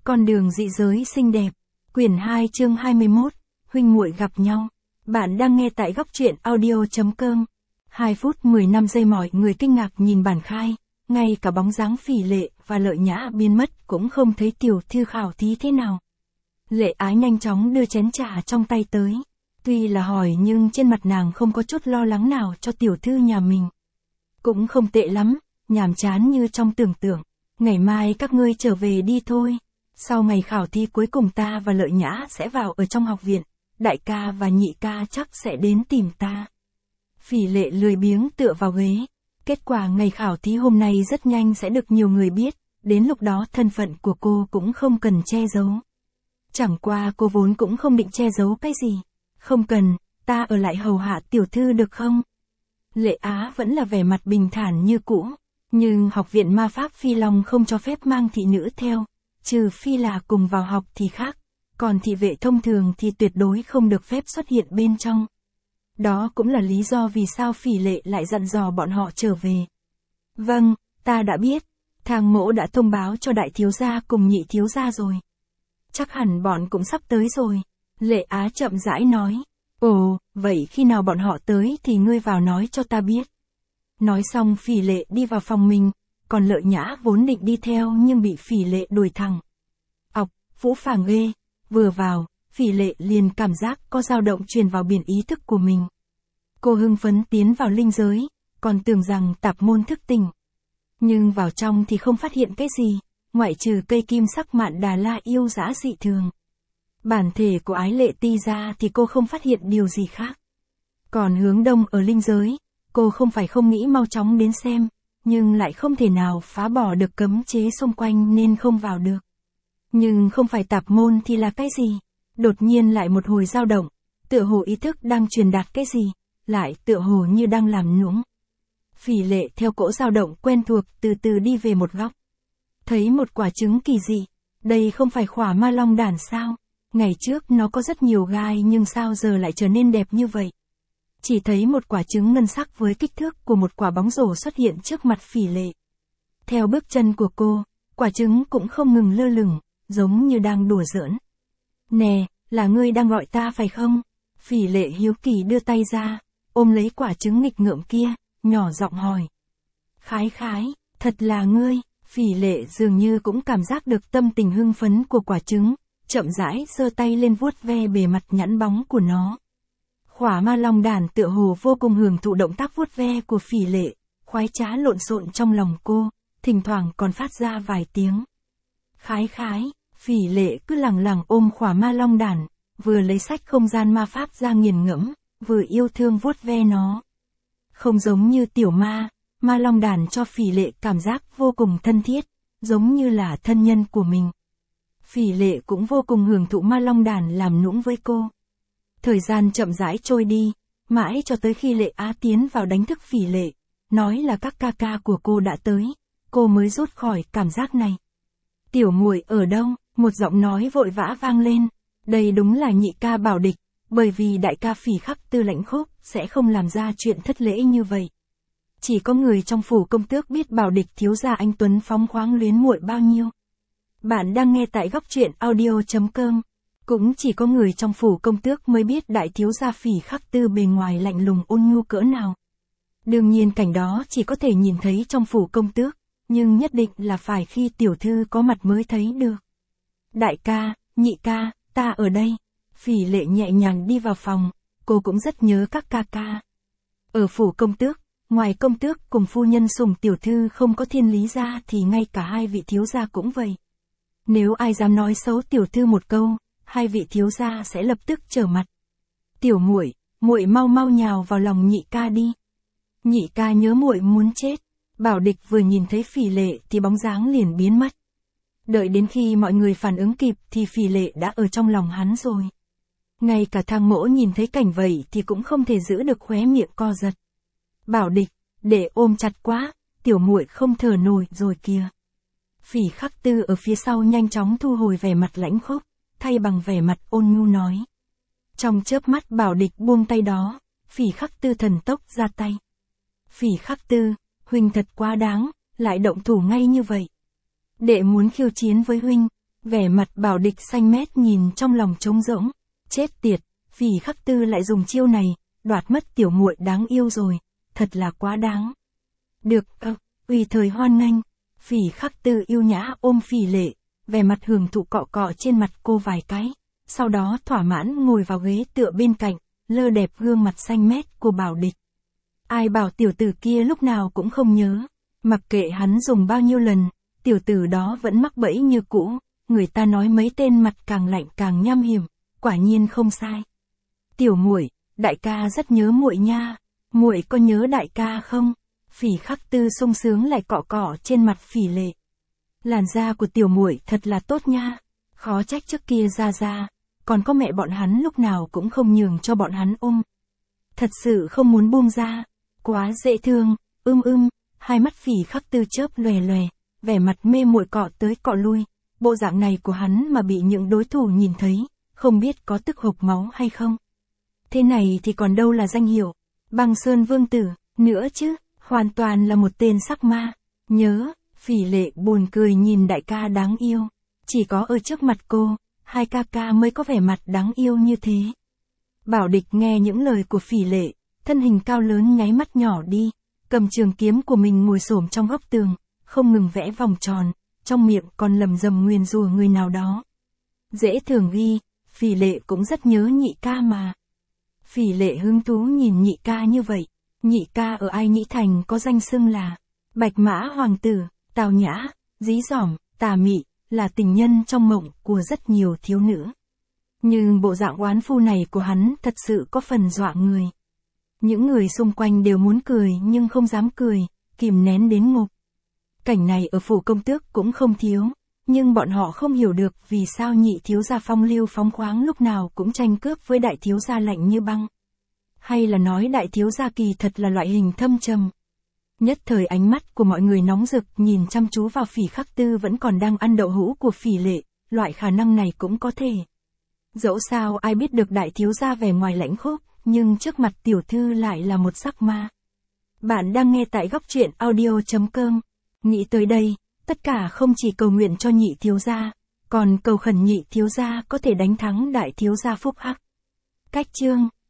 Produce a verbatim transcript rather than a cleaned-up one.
Con đường dị giới xinh đẹp. Quyển hai chương hai mươi mốt, huynh muội gặp nhau. Bạn đang nghe tại góc truyện audio.com. hai phút mười lăm giây mọi người kinh ngạc nhìn bản khai, ngay cả bóng dáng Phỉ Lệ và Lợi Nhã biến mất cũng không thấy tiểu thư khảo thí thế nào. Lệ Á nhanh chóng đưa chén trà trong tay tới. Tuy là hỏi nhưng trên mặt nàng không có chút lo lắng nào cho tiểu thư nhà mình. Cũng không tệ lắm, nhàm chán như trong tưởng tượng. Ngày mai các ngươi trở về đi thôi. Sau ngày khảo thí cuối cùng ta và Lợi Nhã sẽ vào ở trong học viện. Đại ca và nhị ca chắc sẽ đến tìm ta. Phỉ Lệ lười biếng tựa vào ghế. Kết quả ngày khảo thí hôm nay rất nhanh sẽ được nhiều người biết. Đến lúc đó thân phận của cô cũng không cần che giấu. Chẳng qua cô vốn cũng không định che giấu cái gì. Không cần, ta ở lại hầu hạ tiểu thư được không? Lệ Á vẫn là vẻ mặt bình thản như cũ. Nhưng học viện ma pháp Phi Long không cho phép mang thị nữ theo. Trừ phi là cùng vào học thì khác. Còn thị vệ thông thường thì tuyệt đối không được phép xuất hiện bên trong. Đó cũng là lý do vì sao Phỉ Lệ lại dặn dò bọn họ trở về. Vâng, ta đã biết. Thang mỗ đã thông báo cho đại thiếu gia cùng nhị thiếu gia rồi. Chắc hẳn bọn cũng sắp tới rồi. Lệ Á chậm rãi nói. Ồ, vậy khi nào bọn họ tới thì ngươi vào nói cho ta biết. Nói xong Phỉ Lệ đi vào phòng mình, còn Lợi Nhã vốn định đi theo nhưng bị Phỉ Lệ đuổi thẳng. Ọc, phũ phàng ghê, vừa vào, Phỉ Lệ liền cảm giác có dao động truyền vào biển ý thức của mình. Cô hưng phấn tiến vào linh giới, còn tưởng rằng tạp môn thức tỉnh. Nhưng vào trong thì không phát hiện cái gì, ngoại trừ cây kim sắc Mạn Đà La yêu dã dị thường. Bản thể của Ái Lệ Ti ra thì cô không phát hiện điều gì khác. Còn hướng đông ở linh giới, cô không phải không nghĩ mau chóng đến xem, nhưng lại không thể nào phá bỏ được cấm chế xung quanh nên không vào được. Nhưng không phải tạp môn thì là cái gì? Đột nhiên lại một hồi dao động, tựa hồ ý thức đang truyền đạt cái gì, lại tựa hồ như đang làm nũng. Phỉ Lệ theo cỗ dao động quen thuộc từ từ đi về một góc. Thấy một quả trứng kỳ dị, đây không phải khỏa ma long đản sao? Ngày trước nó có rất nhiều gai nhưng sao giờ lại trở nên đẹp như vậy? Chỉ thấy một quả trứng ngân sắc với kích thước của một quả bóng rổ xuất hiện trước mặt Phỉ Lệ. Theo bước chân của cô, quả trứng cũng không ngừng lơ lửng, giống như đang đùa giỡn. Nè, là ngươi đang gọi ta phải không? Phỉ Lệ hiếu kỳ đưa tay ra, ôm lấy quả trứng nghịch ngợm kia, nhỏ giọng hỏi. Khái khái, thật là ngươi. Phỉ Lệ dường như cũng cảm giác được tâm tình hưng phấn của quả trứng, chậm rãi giơ tay lên vuốt ve bề mặt nhẵn bóng của nó. Khỏa ma long đản tựa hồ vô cùng hưởng thụ động tác vuốt ve của Phỉ Lệ, khoái trá lộn xộn trong lòng cô, thỉnh thoảng còn phát ra vài tiếng. Khái khái, Phỉ Lệ cứ lẳng lặng ôm khỏa ma long đản, vừa lấy sách không gian ma pháp ra nghiền ngẫm, vừa yêu thương vuốt ve nó. Không giống như tiểu ma, ma long đản cho Phỉ Lệ cảm giác vô cùng thân thiết, giống như là thân nhân của mình. Phỉ Lệ cũng vô cùng hưởng thụ ma long đản làm nũng với cô. Thời gian chậm rãi trôi đi, mãi cho tới khi Lệ Á tiến vào đánh thức Phỉ Lệ, nói là các ca ca của cô đã tới, cô mới rút khỏi cảm giác này. Tiểu muội ở đâu? Một giọng nói vội vã vang lên. Đây đúng là nhị ca Bảo Địch, bởi vì đại ca Phỉ Khắc Tư Lãnh Khốc sẽ không làm ra chuyện thất lễ như vậy. Chỉ có người trong phủ công tước biết Bảo Địch thiếu gia anh tuấn phóng khoáng luyến muội bao nhiêu. Bạn đang nghe tại góc truyện audio.com. Cũng chỉ có người trong phủ công tước mới biết đại thiếu gia Phỉ Khắc Tư bề ngoài lạnh lùng ôn nhu cỡ nào. Đương nhiên cảnh đó chỉ có thể nhìn thấy trong phủ công tước, nhưng nhất định là phải khi tiểu thư có mặt mới thấy được. Đại ca, nhị ca, ta ở đây. Phỉ Lệ nhẹ nhàng đi vào phòng, cô cũng rất nhớ các ca ca. Ở phủ công tước, ngoài công tước cùng phu nhân sủng tiểu thư không có thiên lý ra thì ngay cả hai vị thiếu gia cũng vậy. Nếu ai dám nói xấu tiểu thư một câu, hai vị thiếu gia sẽ lập tức trở mặt. Tiểu muội, muội mau mau nhào vào lòng nhị ca đi. Nhị ca nhớ muội muốn chết. Bảo Địch vừa nhìn thấy Phỉ Lệ thì bóng dáng liền biến mất. Đợi đến khi mọi người phản ứng kịp thì Phỉ Lệ đã ở trong lòng hắn rồi. Ngay cả Thang Mỗ nhìn thấy cảnh vậy thì cũng không thể giữ được khóe miệng co giật. Bảo Địch, để ôm chặt quá, tiểu muội không thở nổi rồi kìa. Phỉ Khắc Tư ở phía sau nhanh chóng thu hồi vẻ mặt lãnh khốc, thay bằng vẻ mặt ôn nhu nói. Trong chớp mắt Bảo Địch buông tay đó, Phỉ Khắc Tư thần tốc ra tay. Phỉ Khắc Tư, huynh thật quá đáng, lại động thủ ngay như vậy. Đệ muốn khiêu chiến với huynh, Vẻ mặt Bảo Địch xanh mét nhìn trong lòng trống rỗng. Chết tiệt, Phỉ Khắc Tư lại dùng chiêu này, đoạt mất tiểu muội đáng yêu rồi, thật là quá đáng. Được, ơ, tùy thời hoan nghênh. Phỉ Khắc Tư yêu nhã ôm Phỉ Lệ, vẻ mặt hưởng thụ cọ cọ trên mặt cô vài cái, sau đó thỏa mãn ngồi vào ghế tựa bên cạnh, lơ đẹp gương mặt xanh mét của Bảo Địch. Ai bảo tiểu tử kia lúc nào cũng không nhớ, mặc kệ hắn dùng bao nhiêu lần, tiểu tử đó vẫn mắc bẫy như cũ, người ta nói mấy tên mặt càng lạnh càng nham hiểm, quả nhiên không sai. Tiểu muội, đại ca rất nhớ muội nha, muội có nhớ đại ca không? Phỉ Khắc Tư sung sướng lại cọ cọ trên mặt Phỉ Lệ. Làn da của tiểu muội thật là tốt nha, khó trách trước kia ra ra, còn có mẹ bọn hắn lúc nào cũng không nhường cho bọn hắn ôm. Thật sự không muốn buông ra, quá dễ thương, ưm ưm, hai mắt Phỉ Khắc Tư chớp lòe lòe, vẻ mặt mê muội cọ tới cọ lui, bộ dạng này của hắn mà bị những đối thủ nhìn thấy, không biết có tức hộc máu hay không. Thế này thì còn đâu là danh hiệu, Băng Sơn Vương Tử, nữa chứ, hoàn toàn là một tên sắc ma. Nhớ, Phỉ Lệ buồn cười nhìn đại ca đáng yêu, chỉ có ở trước mặt cô, hai ca ca mới có vẻ mặt đáng yêu như thế. Bảo Địch nghe những lời của Phỉ Lệ, thân hình cao lớn nháy mắt nhỏ đi, cầm trường kiếm của mình ngồi xổm trong góc tường, không ngừng vẽ vòng tròn, trong miệng còn lầm rầm nguyền rủa người nào đó. Dễ thường ghi, Phỉ Lệ cũng rất nhớ nhị ca mà. Phỉ Lệ hứng thú nhìn nhị ca như vậy, nhị ca ở Ai Nhĩ Thành có danh xưng là Bạch Mã Hoàng Tử, tào nhã, dí dỏm, tà mị, là tình nhân trong mộng của rất nhiều thiếu nữ. Nhưng bộ dạng oán phu này của hắn thật sự có phần dọa người. Những người xung quanh đều muốn cười nhưng không dám cười, kìm nén đến ngục. Cảnh này ở phủ công tước cũng không thiếu, nhưng bọn họ không hiểu được vì sao nhị thiếu gia phong lưu phóng khoáng lúc nào cũng tranh cướp với đại thiếu gia lạnh như băng. Hay là nói đại thiếu gia kỳ thật là loại hình thâm trầm. Nhất thời ánh mắt của mọi người nóng rực nhìn chăm chú vào Phỉ Khắc Tư vẫn còn đang ăn đậu hũ của Phỉ Lệ, loại khả năng này cũng có thể. Dẫu sao ai biết được đại thiếu gia vẻ ngoài lãnh khốc, nhưng trước mặt tiểu thư lại là một sắc ma. Bạn đang nghe tại góc truyện audio chấm com. Nghĩ tới đây, tất cả không chỉ cầu nguyện cho nhị thiếu gia, còn cầu khẩn nhị thiếu gia có thể đánh thắng đại thiếu gia phúc hắc. Cách chương